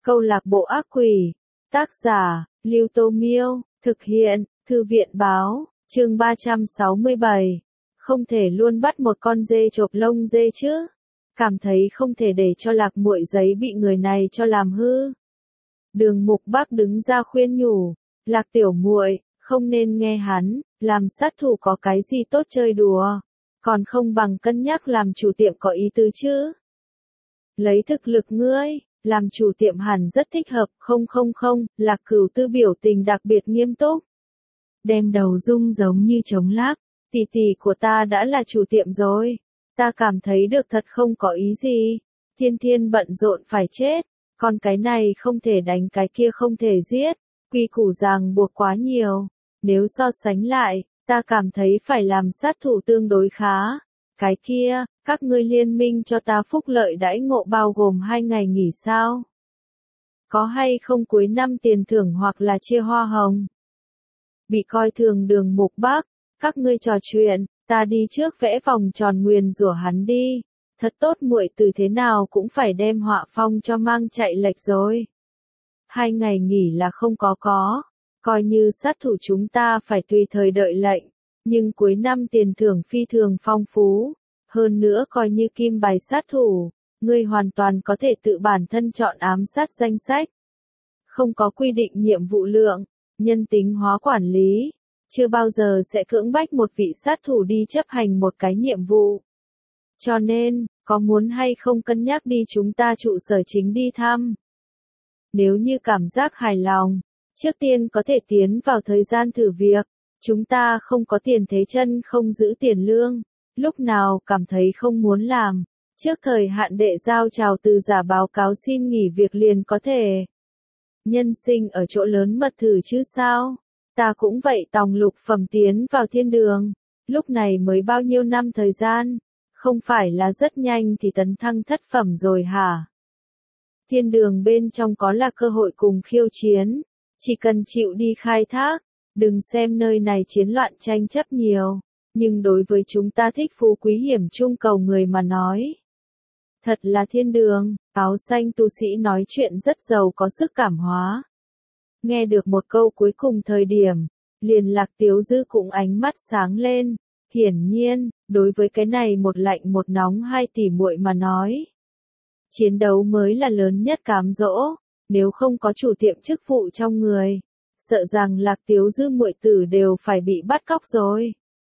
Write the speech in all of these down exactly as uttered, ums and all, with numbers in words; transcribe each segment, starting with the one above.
Câu lạc bộ ác quỷ. Tác giả, Lưu Tô Miêu. Thực hiện, Thư viện báo. Chương ba trăm sáu mươi bảy. Không thể luôn bắt một con dê chộp lông dê chứ. Cảm thấy không thể để cho Lạc Muội giấy bị người này cho làm hư. Đường Mục Bác đứng ra khuyên nhủ, Lạc tiểu muội, không nên nghe hắn, làm sát thủ có cái gì tốt chơi đùa, còn không bằng cân nhắc làm chủ tiệm có ý tứ chứ. Lấy thực lực ngươi, làm chủ tiệm hẳn rất thích hợp, không không không, Lạc Cửu Tư biểu tình đặc biệt nghiêm túc. Đem đầu rung giống như trống lác, tỷ tỷ của ta đã là chủ tiệm rồi, ta cảm thấy được thật không có ý gì, thiên thiên bận rộn phải chết, còn cái này không thể đánh cái kia không thể giết, quy củ ràng buộc quá nhiều, nếu so sánh lại, ta cảm thấy phải làm sát thủ tương đối khá. Cái kia, các ngươi liên minh cho ta phúc lợi đãi ngộ bao gồm hai ngày nghỉ sao? Có hay không cuối năm tiền thưởng hoặc là chia hoa hồng? Bị coi thường Đường Mục Bác, các ngươi trò chuyện, ta đi trước vẽ vòng tròn nguyền rủa hắn đi. Thật tốt muội từ thế nào cũng phải đem họa phong cho mang chạy lệch rồi. Hai ngày nghỉ là không có có, coi như sát thủ chúng ta phải tùy thời đợi lệnh, nhưng cuối năm tiền thưởng phi thường phong phú, hơn nữa coi như kim bài sát thủ, ngươi hoàn toàn có thể tự bản thân chọn ám sát danh sách. Không có quy định nhiệm vụ lượng, nhân tính hóa quản lý, chưa bao giờ sẽ cưỡng bách một vị sát thủ đi chấp hành một cái nhiệm vụ. Cho nên, có muốn hay không cân nhắc đi chúng ta trụ sở chính đi thăm. Nếu như cảm giác hài lòng, trước tiên có thể tiến vào thời gian thử việc, chúng ta không có tiền thế chân không giữ tiền lương, lúc nào cảm thấy không muốn làm, trước thời hạn đệ giao chào từ giả báo cáo xin nghỉ việc liền có thể. Nhân sinh ở chỗ lớn mật thử chứ sao, ta cũng vậy tòng lục phẩm tiến vào thiên đường, lúc này mới bao nhiêu năm thời gian. Không phải là rất nhanh thì tấn thăng thất phẩm rồi hả? Thiên đường bên trong có là cơ hội cùng khiêu chiến, chỉ cần chịu đi khai thác, đừng xem nơi này chiến loạn tranh chấp nhiều, nhưng đối với chúng ta thích phú quý hiểm trung cầu người mà nói. Thật là thiên đường, áo xanh tu sĩ nói chuyện rất giàu có sức cảm hóa. Nghe được một câu cuối cùng thời điểm, liền Lạc Tiếu Dư cũng ánh mắt sáng lên. Hiển nhiên, đối với cái này một lạnh một nóng hai tỷ muội mà nói. Chiến đấu mới là lớn nhất cám dỗ, nếu không có chủ tiệm chức vụ trong người, sợ rằng Lạc Tiếu Dư muội tử đều phải bị bắt cóc rồi.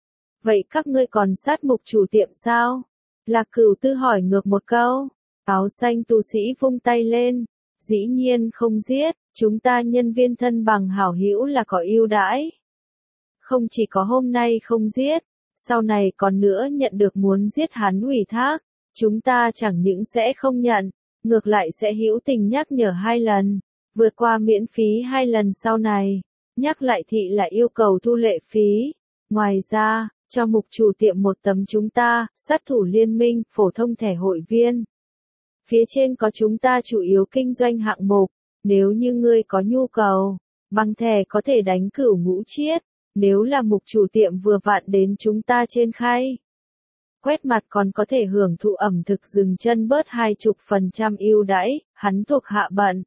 Vậy các ngươi còn sát mục chủ tiệm sao? Lạc Cửu Tư hỏi ngược một câu, áo xanh tu sĩ vung tay lên, dĩ nhiên không giết, chúng ta nhân viên thân bằng hảo hữu là có ưu đãi. Không chỉ có hôm nay không giết, sau này còn nữa nhận được muốn giết hắn ủy thác, chúng ta chẳng những sẽ không nhận, ngược lại sẽ hữu tình nhắc nhở hai lần, vượt qua miễn phí hai lần sau này, nhắc lại thị là yêu cầu thu lệ phí. Ngoài ra, cho mục chủ tiệm một tấm chúng ta, sát thủ liên minh, phổ thông thẻ hội viên. Phía trên có chúng ta chủ yếu kinh doanh hạng mục, nếu như ngươi có nhu cầu, bằng thẻ có thể đánh cửu ngũ chiết. Nếu là mục chủ tiệm vừa vặn đến chúng ta trên khay. Quét mặt còn có thể hưởng thụ ẩm thực dừng chân bớt hai chục phần trăm ưu đãi, hắn thuộc hạ bận.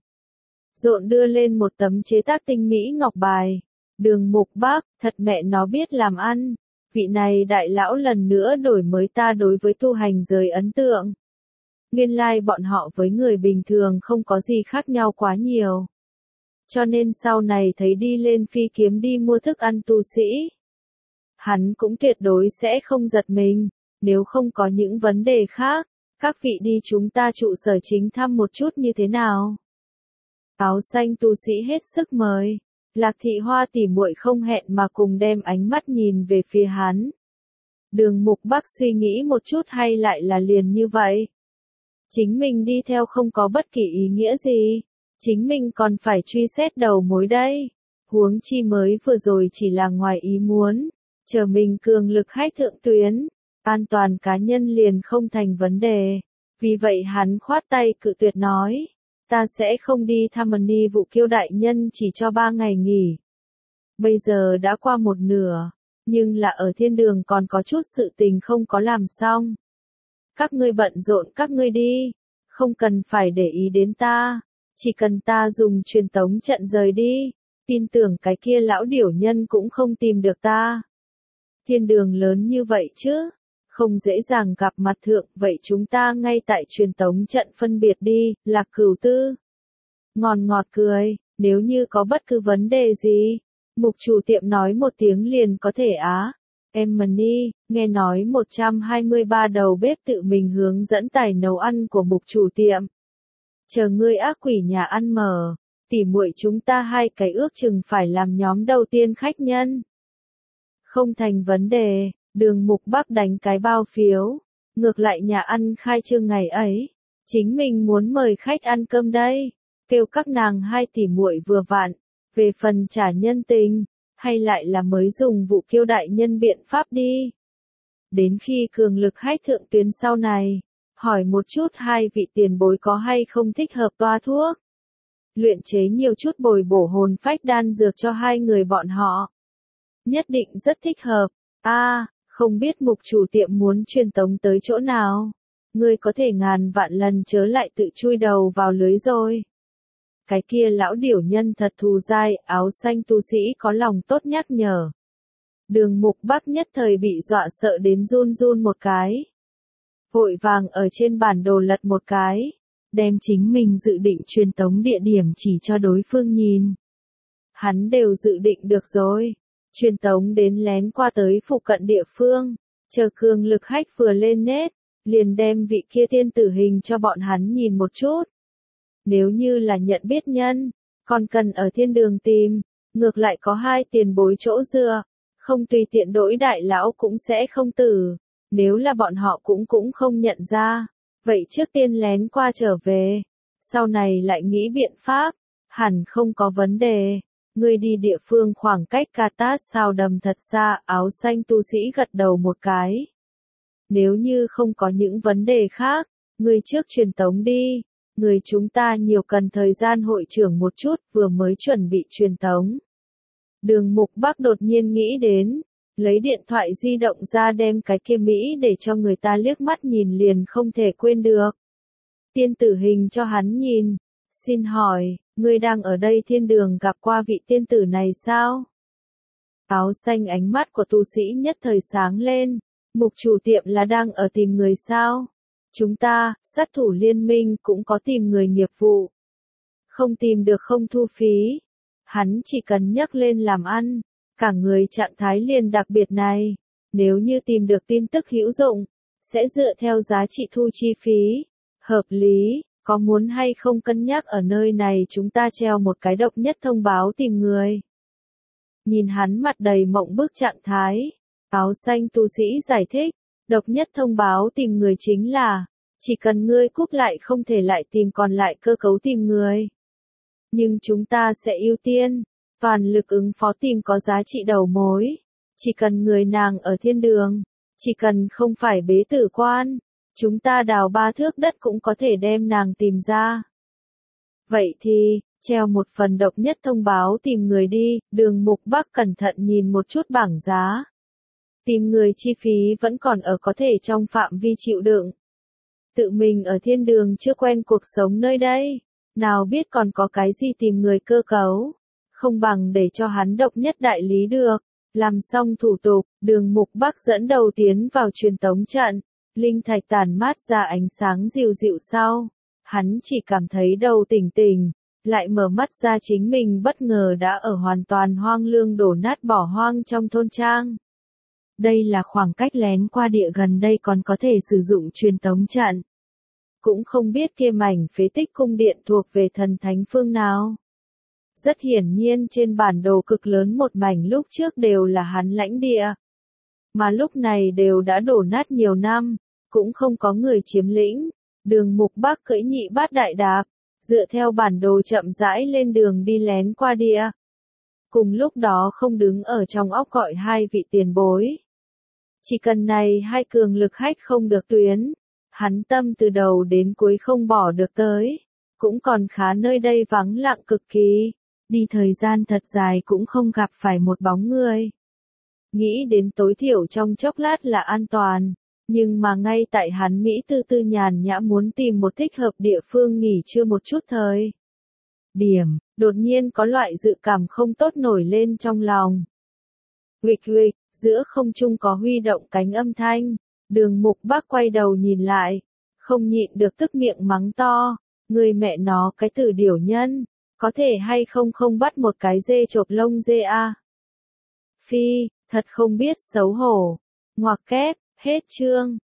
Rộn đưa lên một tấm chế tác tinh mỹ ngọc bài. Đường Mục Bác, thật mẹ nó biết làm ăn. Vị này đại lão lần nữa đổi mới ta đối với tu hành giới ấn tượng. Nguyên lai like bọn họ với người bình thường không có gì khác nhau quá nhiều. Cho nên sau này thấy đi lên phi kiếm đi mua thức ăn tu sĩ. Hắn cũng tuyệt đối sẽ không giật mình, nếu không có những vấn đề khác, các vị đi chúng ta trụ sở chính thăm một chút như thế nào. Áo xanh tu sĩ hết sức mời, Lạc Thị Hoa tỉ muội không hẹn mà cùng đem ánh mắt nhìn về phía hắn. Đường Mục Bác suy nghĩ một chút hay lại là liền như vậy. Chính mình đi theo không có bất kỳ ý nghĩa gì. Chính mình còn phải truy xét đầu mối đây. Huống chi mới vừa rồi chỉ là ngoài ý muốn. Chờ mình cường lực hách thượng tuyến. An toàn cá nhân liền không thành vấn đề. Vì vậy hắn khoát tay cự tuyệt nói. Ta sẽ không đi thăm Ni Vụ Kiêu đại nhân chỉ cho ba ngày nghỉ. Bây giờ đã qua một nửa. Nhưng là ở thiên đường còn có chút sự tình không có làm xong. Các ngươi bận rộn các ngươi đi. Không cần phải để ý đến ta. Chỉ cần ta dùng truyền tống trận rời đi, tin tưởng cái kia lão điểu nhân cũng không tìm được ta. Thiên đường lớn như vậy chứ, không dễ dàng gặp mặt thượng, vậy chúng ta ngay tại truyền tống trận phân biệt đi, Lạc Cửu Tư. Ngọt ngọt cười, nếu như có bất cứ vấn đề gì, mục chủ tiệm nói một tiếng liền có thể á. Emily, nghe nói một trăm hai mươi ba đầu bếp tự mình hướng dẫn tài nấu ăn của mục chủ tiệm. Chờ ngươi ác quỷ nhà ăn mở, tỉ muội chúng ta hai cái ước chừng phải làm nhóm đầu tiên khách nhân. Không thành vấn đề, Đường Mục Bắc đánh cái bao phiếu. Ngược lại nhà ăn khai trương ngày ấy, chính mình muốn mời khách ăn cơm đây, kêu các nàng hai tỉ muội vừa vặn. Về phần trả nhân tình, hay lại là mới dùng vụ kiêu đại nhân biện pháp đi. Đến khi cường lực hách thượng tuyến sau này, hỏi một chút hai vị tiền bối có hay không thích hợp toa thuốc. Luyện chế nhiều chút bồi bổ hồn phách đan dược cho hai người bọn họ. Nhất định rất thích hợp. A, à, không biết mục chủ tiệm muốn truyền tống tới chỗ nào. Ngươi có thể ngàn vạn lần chớ lại tự chui đầu vào lưới rồi. Cái kia lão điểu nhân thật thù dai, áo xanh tu sĩ có lòng tốt nhắc nhở. Đường Mục Bắc nhất thời bị dọa sợ đến run run một cái. Vội vàng ở trên bản đồ lật một cái, đem chính mình dự định truyền tống địa điểm chỉ cho đối phương nhìn. Hắn đều dự định được rồi, truyền tống đến lén qua tới phụ cận địa phương, chờ cường lực hách vừa lên nét, liền đem vị kia tiên tử hình cho bọn hắn nhìn một chút. Nếu như là nhận biết nhân, còn cần ở thiên đường tìm, ngược lại có hai tiền bối chỗ dựa, không tùy tiện đổi đại lão cũng sẽ không tử. Nếu là bọn họ cũng cũng không nhận ra, vậy trước tiên lén qua trở về, sau này lại nghĩ biện pháp, hẳn không có vấn đề. Ngươi đi địa phương khoảng cách Katat sao đầm thật xa, áo xanh tu sĩ gật đầu một cái. Nếu như không có những vấn đề khác, ngươi trước truyền tống đi, người chúng ta nhiều cần thời gian hội trưởng một chút, vừa mới chuẩn bị truyền tống. Đường Mục Bắc đột nhiên nghĩ đến, lấy điện thoại di động ra đem cái kia Mỹ để cho người ta liếc mắt nhìn liền không thể quên được. Tiên tử hình cho hắn nhìn, xin hỏi, ngươi đang ở đây thiên đường gặp qua vị tiên tử này sao? Áo xanh ánh mắt của tu sĩ nhất thời sáng lên, mục chủ tiệm là đang ở tìm người sao? Chúng ta, sát thủ liên minh cũng có tìm người nghiệp vụ. Không tìm được không thu phí. Hắn chỉ cần nhắc lên làm ăn, cả người trạng thái liền đặc biệt này. Nếu như tìm được tin tức hữu dụng, sẽ dựa theo giá trị thu chi phí. Hợp lý, có muốn hay không cân nhắc ở nơi này chúng ta treo một cái độc nhất thông báo tìm người. Nhìn hắn mặt đầy mộng bức trạng thái, áo xanh tu sĩ giải thích. Độc nhất thông báo tìm người chính là, chỉ cần ngươi cúp lại không thể lại tìm còn lại cơ cấu tìm người. Nhưng chúng ta sẽ ưu tiên, toàn lực ứng phó tìm có giá trị đầu mối. Chỉ cần người nàng ở thiên đường, chỉ cần không phải bế tử quan, chúng ta đào ba thước đất cũng có thể đem nàng tìm ra. Vậy thì, treo một phần độc nhất thông báo tìm người đi, Đường Mục Bắc cẩn thận nhìn một chút bảng giá. Tìm người chi phí vẫn còn ở có thể trong phạm vi chịu đựng. Tự mình ở thiên đường chưa quen cuộc sống nơi đây, nào biết còn có cái gì tìm người cơ cấu, không bằng để cho hắn độc nhất đại lý được. Làm xong thủ tục, Đường Mục Bắc dẫn đầu tiến vào truyền tống trận, linh thạch tản mát ra ánh sáng dịu dịu sau, hắn chỉ cảm thấy đầu tỉnh tỉnh, lại mở mắt ra chính mình bất ngờ đã ở hoàn toàn hoang lương đổ nát bỏ hoang trong thôn trang. Đây là khoảng cách lén qua địa gần đây còn có thể sử dụng truyền tống trận. Cũng không biết kia mảnh phế tích cung điện thuộc về thần thánh phương nào. Rất hiển nhiên trên bản đồ cực lớn một mảnh lúc trước đều là hắn lãnh địa. Mà lúc này đều đã đổ nát nhiều năm, cũng không có người chiếm lĩnh. Đường Mục Bắc cưỡi nhị bát đại đạp, dựa theo bản đồ chậm rãi lên đường đi lén qua địa. Cùng lúc đó không đứng ở trong óc gọi hai vị tiền bối. Chỉ cần này hai cường lực hách không được tuyến, hắn tâm từ đầu đến cuối không bỏ được tới, cũng còn khá nơi đây vắng lặng cực kỳ, đi thời gian thật dài cũng không gặp phải một bóng người. Nghĩ đến tối thiểu trong chốc lát là an toàn, nhưng mà ngay tại hắn Mỹ tư tư nhàn nhã muốn tìm một thích hợp địa phương nghỉ trưa một chút thời. điểm, đột nhiên có loại dự cảm không tốt nổi lên trong lòng. Huỵch huỵch, giữa không trung có huy động cánh âm thanh, Đường Mục Bác quay đầu nhìn lại, không nhịn được tức miệng mắng to, người mẹ nó cái từ điểu nhân, có thể hay không không bắt một cái dê chộp lông dê a. À? Phi, thật không biết xấu hổ. Ngoặc kép, hết chương.